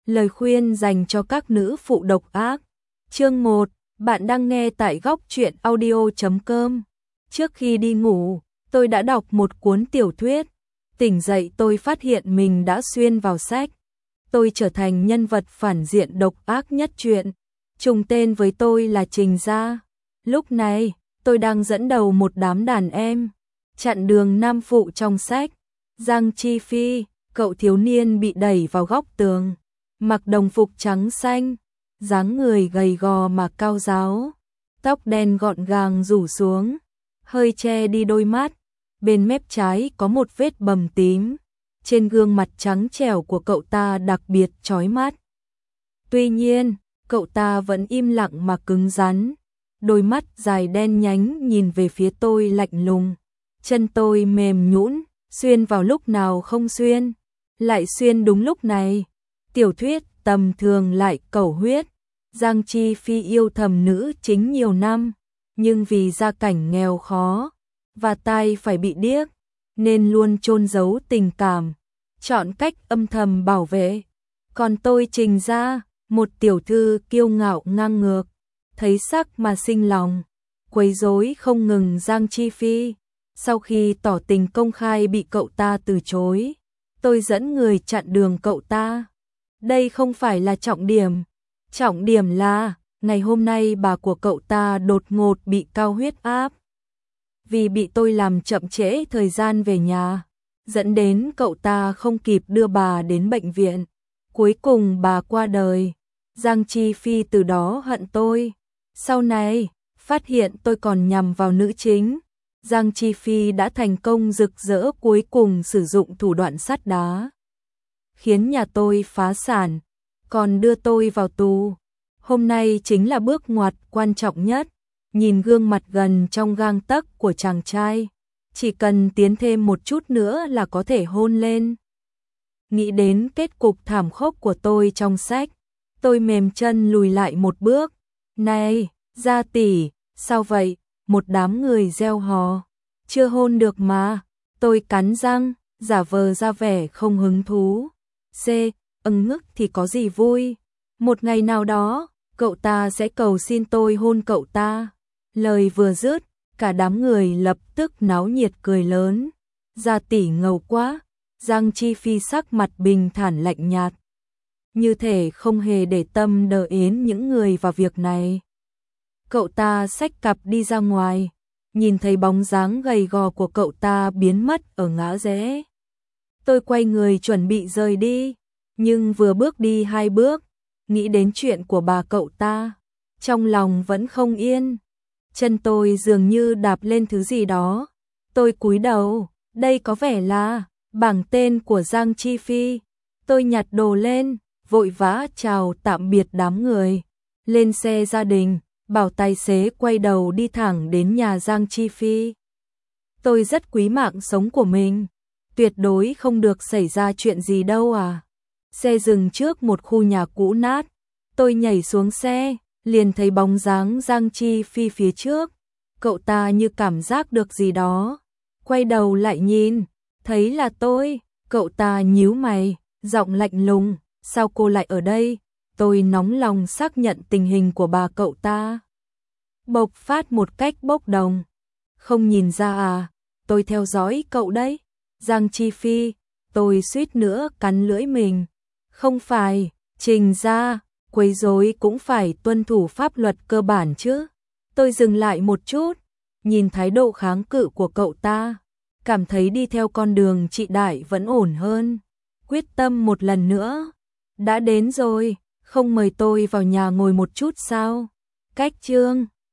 Lời khuyên dành cho các nữ phụ độc ác. Chương 1, bạn đang nghe tại góc truyện audio.com. Trước khi đi ngủ, tôi đã đọc một cuốn tiểu thuyết. Tỉnh dậy tôi phát hiện mình đã xuyên vào sách. Tôi trở thành nhân vật phản diện độc ác nhất truyện. Trùng tên với tôi là Trình Gia. Lúc này, tôi đang dẫn đầu một đám đàn em, chặn đường nam phụ trong sách. Giang Chi Phi, cậu thiếu niên bị đẩy vào góc tường, mặc đồng phục trắng xanh, dáng người gầy gò mà cao ráo, tóc đen gọn gàng rủ xuống, hơi che đi đôi mắt, bên mép trái có một vết bầm tím, trên gương mặt trắng trẻo của cậu ta đặc biệt chói mắt. Tuy nhiên, cậu ta vẫn im lặng mà cứng rắn, đôi mắt dài đen nhánh nhìn về phía tôi lạnh lùng. Chân tôi mềm nhũn, xuyên vào lúc nào không xuyên, lại xuyên đúng lúc này. Tiểu thuyết tầm thường lại cầu huyết. Giang Chi Phi yêu thầm nữ chính nhiều năm, nhưng vì gia cảnh nghèo khó và tai phải bị điếc, nên luôn chôn giấu tình cảm, chọn cách âm thầm bảo vệ. Còn tôi Trình Gia, một tiểu thư kiêu ngạo ngang ngược, thấy sắc mà sinh lòng, quấy rối không ngừng Giang Chi Phi. Sau khi tỏ tình công khai bị cậu ta từ chối, tôi dẫn người chặn đường cậu ta. Đây không phải là trọng điểm là ngày hôm nay bà của cậu ta đột ngột bị cao huyết áp. Vì bị tôi làm chậm trễ thời gian về nhà, dẫn đến cậu ta không kịp đưa bà đến bệnh viện. Cuối cùng bà qua đời. Giang Chi Phi từ đó hận tôi. Sau này, phát hiện tôi còn nhằm vào nữ chính, Giang Chi Phi đã thành công rực rỡ cuối cùng sử dụng thủ đoạn sắt đá, khiến nhà tôi phá sản, còn đưa tôi vào tù. Hôm nay chính là bước ngoặt quan trọng nhất. Nhìn gương mặt gần trong gang tấc của chàng trai, chỉ cần tiến thêm một chút nữa là có thể hôn lên. Nghĩ đến kết cục thảm khốc của tôi trong sách, tôi mềm chân lùi lại một bước. Này, Gia tỷ, sao vậy? Một đám người reo hò. Chưa hôn được mà. Tôi cắn răng, giả vờ ra vẻ không hứng thú. Ngức thì có gì vui. Một ngày nào đó, cậu ta sẽ cầu xin tôi hôn cậu ta. Lời vừa dứt, cả đám người lập tức náo nhiệt cười lớn. Gia tỷ ngầu quá. Giang Chi Phi sắc mặt bình thản lạnh nhạt, như thể không hề để tâm đờ yến những người vào việc này. Cậu ta xách cặp đi ra ngoài, nhìn thấy bóng dáng gầy gò của cậu ta biến mất ở ngã rẽ. Tôi quay người chuẩn bị rời đi, nhưng vừa bước đi 2 bước, nghĩ đến chuyện của bà cậu ta, trong lòng vẫn không yên. Chân tôi dường như đạp lên thứ gì đó. Tôi cúi đầu, đây có vẻ là bảng tên của Giang Chi Phi. Tôi nhặt đồ lên, vội vã chào tạm biệt đám người, lên xe gia đình, bảo tài xế quay đầu đi thẳng đến nhà Giang Chi Phi. Tôi rất quý mạng sống của mình, tuyệt đối không được xảy ra chuyện gì đâu à. Xe dừng trước một khu nhà cũ nát, tôi nhảy xuống xe, liền thấy bóng dáng Giang Chi Phi phía trước. Cậu ta như cảm giác được gì đó, quay đầu lại nhìn, thấy là tôi. Cậu ta nhíu mày, giọng lạnh lùng, sao cô lại ở đây? Tôi nóng lòng xác nhận tình hình của bà cậu ta, bộc phát một cách bốc đồng. Không nhìn ra à, tôi theo dõi cậu đấy. Giang Chi Phi, tôi suýt nữa cắn lưỡi mình. Không phải, Trình Gia, quấy rối cũng phải tuân thủ pháp luật cơ bản chứ. Tôi dừng lại một chút, nhìn thái độ kháng cự của cậu ta, cảm thấy đi theo con đường chị Đại vẫn ổn hơn. Quyết tâm một lần nữa. Đã đến rồi, không mời tôi vào nhà ngồi một chút sao? Cách chương